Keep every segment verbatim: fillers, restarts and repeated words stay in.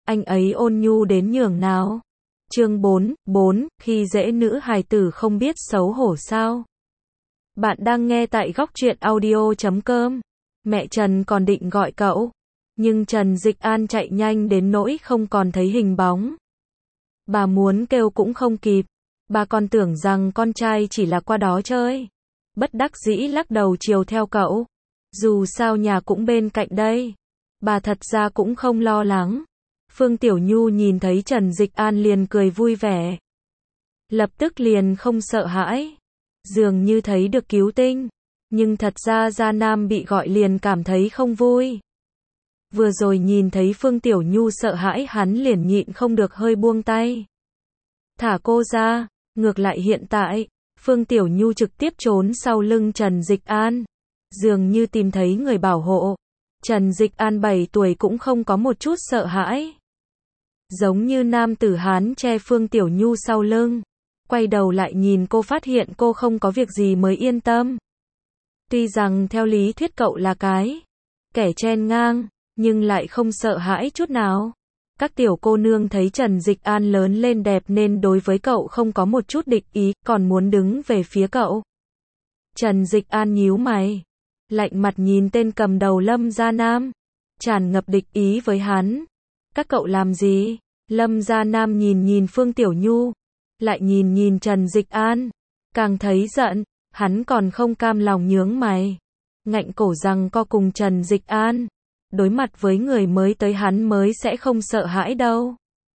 anh ấy ôn nhu đến nhường nào. Chương bốn, bốn, khi dễ nữ hài tử không biết xấu hổ sao. Bạn đang nghe tại góc truyện audio chấm com. Mẹ Trần còn định gọi cậu, nhưng Trần Dịch An chạy nhanh đến nỗi không còn thấy hình bóng. Bà muốn kêu cũng không kịp, bà còn tưởng rằng con trai chỉ là qua đó chơi. Bất đắc dĩ lắc đầu chiều theo cậu. Dù sao nhà cũng bên cạnh đây. Bà thật ra cũng không lo lắng. Phương Tiểu Nhu nhìn thấy Trần Dịch An liền cười vui vẻ. Lập tức liền không sợ hãi. Dường như thấy được cứu tinh. Nhưng thật ra Gia Nam bị gọi liền cảm thấy không vui. Vừa rồi nhìn thấy Phương Tiểu Nhu sợ hãi hắn liền nhịn không được hơi buông tay. Thả cô ra. Ngược lại hiện tại, Phương Tiểu Nhu trực tiếp trốn sau lưng Trần Dịch An. Dường như tìm thấy người bảo hộ. Trần Dịch An bảy tuổi cũng không có một chút sợ hãi. Giống như nam tử Hán che Phương Tiểu Nhu sau lưng. Quay đầu lại nhìn cô phát hiện cô không có việc gì mới yên tâm. Tuy rằng theo lý thuyết cậu là cái kẻ chen ngang, nhưng lại không sợ hãi chút nào. Các tiểu cô nương thấy Trần Dịch An lớn lên đẹp nên đối với cậu không có một chút địch ý, còn muốn đứng về phía cậu. Trần Dịch An nhíu mày, lạnh mặt nhìn tên cầm đầu Lâm Gia Nam, tràn ngập địch ý với hắn. Các cậu làm gì? Lâm Gia Nam nhìn nhìn Phương Tiểu Nhu, lại nhìn nhìn Trần Dịch An, càng thấy giận, hắn còn không cam lòng nhướng mày, ngạnh cổ rằng co cùng Trần Dịch An. Đối mặt với người mới tới hắn mới sẽ không sợ hãi đâu.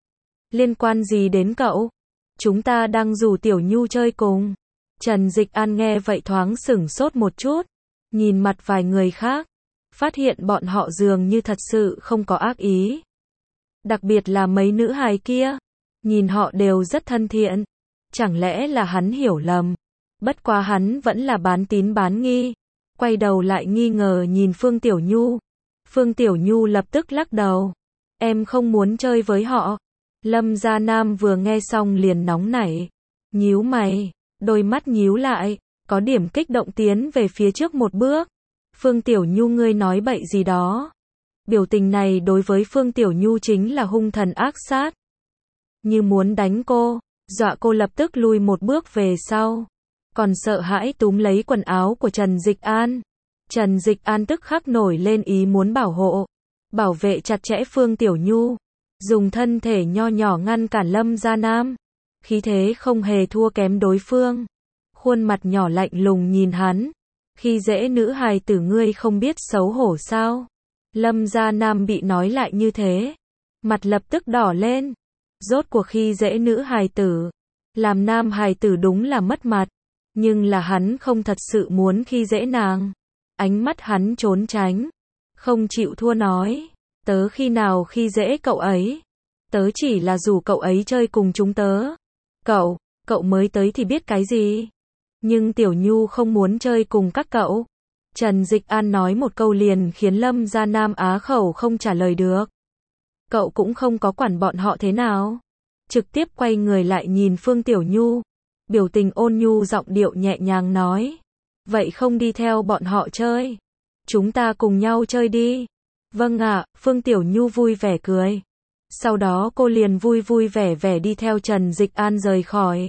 Liên quan gì đến cậu? Chúng ta đang rủ Tiểu Nhu chơi cùng. Trần Dịch An nghe vậy thoáng sửng sốt một chút, nhìn mặt vài người khác, phát hiện bọn họ dường như thật sự không có ác ý. Đặc biệt là mấy nữ hài kia, nhìn họ đều rất thân thiện. Chẳng lẽ là hắn hiểu lầm? Bất quá hắn vẫn là bán tín bán nghi, quay đầu lại nghi ngờ nhìn Phương Tiểu Nhu. Phương Tiểu Nhu lập tức lắc đầu. Em không muốn chơi với họ. Lâm Gia Nam vừa nghe xong liền nóng nảy. Nhíu mày, đôi mắt nhíu lại, có điểm kích động tiến về phía trước một bước. Phương Tiểu Nhu ngươi nói bậy gì đó. Biểu tình này đối với Phương Tiểu Nhu chính là hung thần ác sát. Như muốn đánh cô, dọa cô lập tức lui một bước về sau. Còn sợ hãi túm lấy quần áo của Trần Dịch An. Trần Dịch An tức khắc nổi lên ý muốn bảo hộ, bảo vệ chặt chẽ Phương Tiểu Nhu, dùng thân thể nho nhỏ ngăn cản Lâm Gia Nam, khí thế không hề thua kém đối phương. Khuôn mặt nhỏ lạnh lùng nhìn hắn, khi dễ nữ hài tử ngươi không biết xấu hổ sao? Lâm Gia Nam bị nói lại như thế, mặt lập tức đỏ lên. Rốt cuộc khi dễ nữ hài tử, làm nam hài tử đúng là mất mặt, nhưng là hắn không thật sự muốn khi dễ nàng. Ánh mắt hắn trốn tránh, không chịu thua nói, tớ khi nào khi dễ cậu ấy, tớ chỉ là rủ cậu ấy chơi cùng chúng tớ. Cậu, cậu mới tới thì biết cái gì, nhưng Tiểu Nhu không muốn chơi cùng các cậu. Trần Dịch An nói một câu liền khiến Lâm Gia Nam á khẩu không trả lời được. Cậu cũng không có quản bọn họ thế nào, trực tiếp quay người lại nhìn Phương Tiểu Nhu, biểu tình ôn nhu giọng điệu nhẹ nhàng nói. Vậy không đi theo bọn họ chơi, chúng ta cùng nhau chơi đi. Vâng ạ, Phương Tiểu Nhu vui vẻ cười. Sau đó cô liền vui vui vẻ vẻ đi theo Trần Dịch An rời khỏi.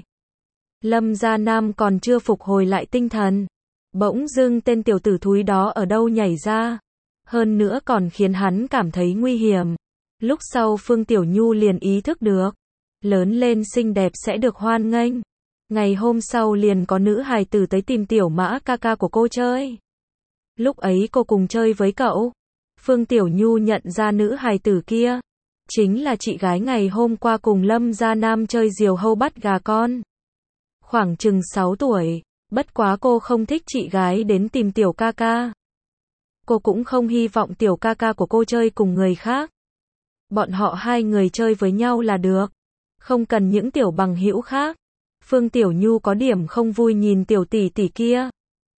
Lâm Gia Nam còn chưa phục hồi lại tinh thần, bỗng dưng tên tiểu tử thúi đó ở đâu nhảy ra, hơn nữa còn khiến hắn cảm thấy nguy hiểm. Lúc sau Phương Tiểu Nhu liền ý thức được, lớn lên xinh đẹp sẽ được hoan nghênh. Ngày hôm sau liền có nữ hài tử tới tìm Tiểu Mã ca ca của cô chơi. Lúc ấy cô cùng chơi với cậu. Phương Tiểu Nhu nhận ra nữ hài tử kia chính là chị gái ngày hôm qua cùng Lâm Gia Nam chơi diều hâu bắt gà con. Khoảng chừng sáu tuổi, bất quá cô không thích chị gái đến tìm Tiểu ca ca. Cô cũng không hy vọng Tiểu ca ca của cô chơi cùng người khác. Bọn họ hai người chơi với nhau là được, không cần những tiểu bằng hữu khác. Phương Tiểu Nhu có điểm không vui nhìn tiểu tỷ tỷ kia.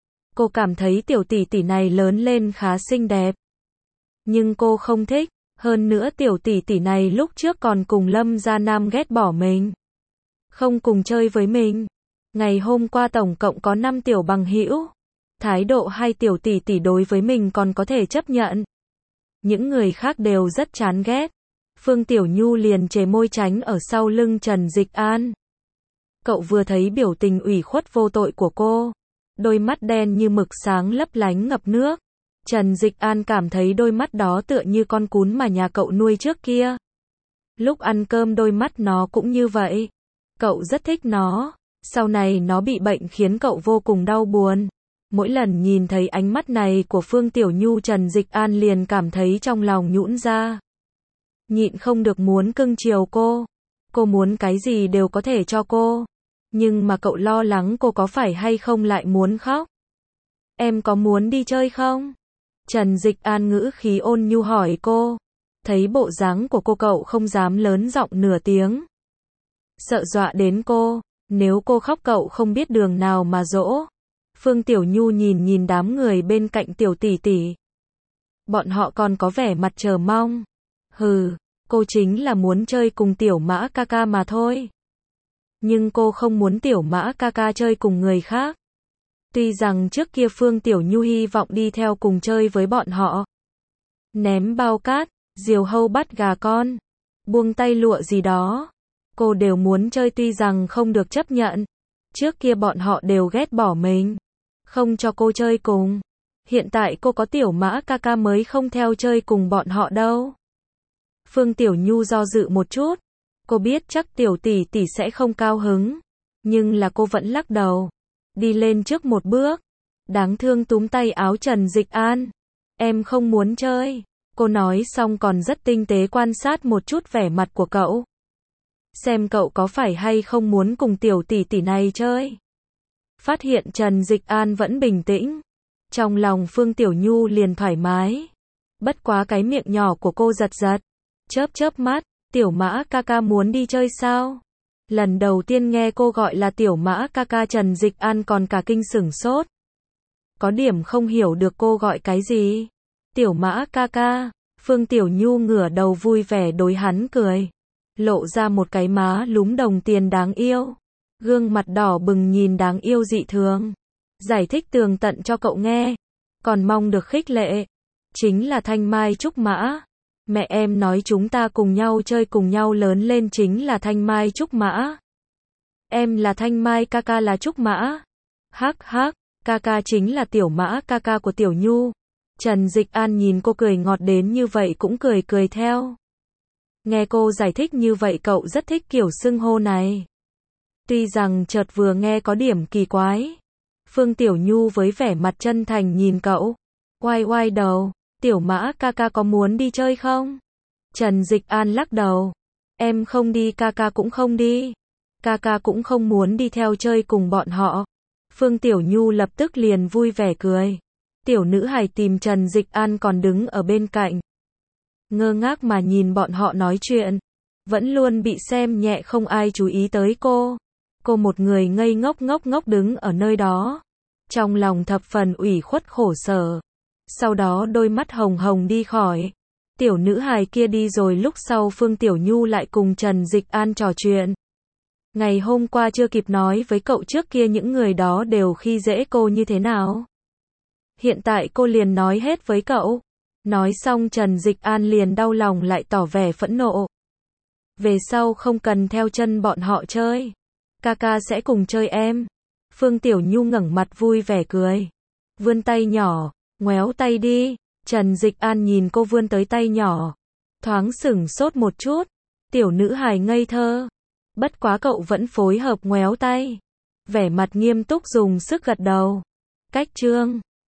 Cô cảm thấy tiểu tỷ tỷ này lớn lên khá xinh đẹp, nhưng cô không thích. Hơn nữa tiểu tỷ tỷ này lúc trước còn cùng Lâm Gia Nam ghét bỏ mình, không cùng chơi với mình. Ngày hôm qua tổng cộng có năm tiểu bằng hữu, thái độ hai tiểu tỷ tỷ đối với mình còn có thể chấp nhận. Những người khác đều rất chán ghét. Phương Tiểu Nhu liền chề môi tránh ở sau lưng Trần Dịch An. Cậu vừa thấy biểu tình ủy khuất vô tội của cô, đôi mắt đen như mực sáng lấp lánh ngập nước. Trần Dịch An cảm thấy đôi mắt đó tựa như con cún mà nhà cậu nuôi trước kia. Lúc ăn cơm đôi mắt nó cũng như vậy. Cậu rất thích nó. Sau này nó bị bệnh khiến cậu vô cùng đau buồn. Mỗi lần nhìn thấy ánh mắt này của Phương Tiểu Nhu, Trần Dịch An liền cảm thấy trong lòng nhũn ra. Nhịn không được muốn cưng chiều cô. Cô muốn cái gì đều có thể cho cô. Nhưng mà cậu lo lắng cô có phải hay không lại muốn khóc. Em có muốn đi chơi không? Trần Dịch An ngữ khí ôn nhu hỏi cô. Thấy bộ dáng của cô, cậu không dám lớn giọng nửa tiếng. Sợ dọa đến cô. Nếu cô khóc cậu không biết đường nào mà dỗ. Phương Tiểu Nhu nhìn nhìn đám người bên cạnh Tiểu tỷ tỷ. Bọn họ còn có vẻ mặt chờ mong. Hừ, cô chính là muốn chơi cùng Tiểu Mã ca ca mà thôi. Nhưng cô không muốn Tiểu Mã ca ca chơi cùng người khác. Tuy rằng trước kia Phương Tiểu Nhu hy vọng đi theo cùng chơi với bọn họ. Ném bao cát, diều hâu bắt gà con, buông tay lụa gì đó. Cô đều muốn chơi, tuy rằng không được chấp nhận. Trước kia bọn họ đều ghét bỏ mình, không cho cô chơi cùng. Hiện tại cô có Tiểu Mã ca ca mới không theo chơi cùng bọn họ đâu. Phương Tiểu Nhu do dự một chút. Cô biết chắc Tiểu tỷ tỷ sẽ không cao hứng. Nhưng là cô vẫn lắc đầu. Đi lên trước một bước. Đáng thương túm tay áo Trần Dịch An. Em không muốn chơi. Cô nói xong còn rất tinh tế quan sát một chút vẻ mặt của cậu. Xem cậu có phải hay không muốn cùng Tiểu tỷ tỷ này chơi. Phát hiện Trần Dịch An vẫn bình tĩnh. Trong lòng Phương Tiểu Nhu liền thoải mái. Bất quá cái miệng nhỏ của cô giật giật. Chớp chớp mắt. Tiểu Mã ca ca muốn đi chơi sao? Lần đầu tiên nghe cô gọi là Tiểu Mã ca ca, Trần Dịch An còn cả kinh sửng sốt. Có điểm không hiểu được cô gọi cái gì. Tiểu Mã ca ca. Phương Tiểu Nhu ngửa đầu vui vẻ đối hắn cười. Lộ ra một cái má lúm đồng tiền đáng yêu. Gương mặt đỏ bừng nhìn đáng yêu dị thường. Giải thích tường tận cho cậu nghe. Còn mong được khích lệ. Chính là Thanh Mai Trúc Mã. Mẹ em nói chúng ta cùng nhau chơi cùng nhau lớn lên chính là Thanh Mai Trúc Mã. Em là Thanh Mai, ca ca là Trúc Mã. Hắc hắc, ca ca chính là Tiểu Mã ca ca của Tiểu Nhu. Trần Dịch An nhìn cô cười ngọt đến như vậy cũng cười cười theo. Nghe cô giải thích như vậy cậu rất thích kiểu xưng hô này. Tuy rằng chợt vừa nghe có điểm kỳ quái. Phương Tiểu Nhu với vẻ mặt chân thành nhìn cậu. Oai oai đầu. Tiểu Mã ca ca có muốn đi chơi không? Trần Dịch An lắc đầu. Em không đi, ca ca cũng không đi. Ca ca cũng không muốn đi theo chơi cùng bọn họ. Phương Tiểu Nhu lập tức liền vui vẻ cười. Tiểu nữ hài tìm Trần Dịch An còn đứng ở bên cạnh. Ngơ ngác mà nhìn bọn họ nói chuyện. Vẫn luôn bị xem nhẹ, không ai chú ý tới cô. Cô một người ngây ngốc ngốc ngốc đứng ở nơi đó. Trong lòng thập phần ủy khuất khổ sở. Sau đó đôi mắt hồng hồng đi khỏi. Tiểu nữ hài kia đi rồi, lúc sau Phương Tiểu Nhu lại cùng Trần Dịch An trò chuyện. Ngày hôm qua chưa kịp nói với cậu trước kia những người đó đều khi dễ cô như thế nào. Hiện tại cô liền nói hết với cậu. Nói xong Trần Dịch An liền đau lòng lại tỏ vẻ phẫn nộ. Về sau không cần theo chân bọn họ chơi. Ca ca sẽ cùng chơi em. Phương Tiểu Nhu ngẩng mặt vui vẻ cười. Vươn tay nhỏ. Ngoéo tay đi. Trần Dịch An nhìn cô vươn tới tay nhỏ. Thoáng sửng sốt một chút. Tiểu nữ hài ngây thơ. Bất quá cậu vẫn phối hợp ngoéo tay. Vẻ mặt nghiêm túc dùng sức gật đầu. Cách chương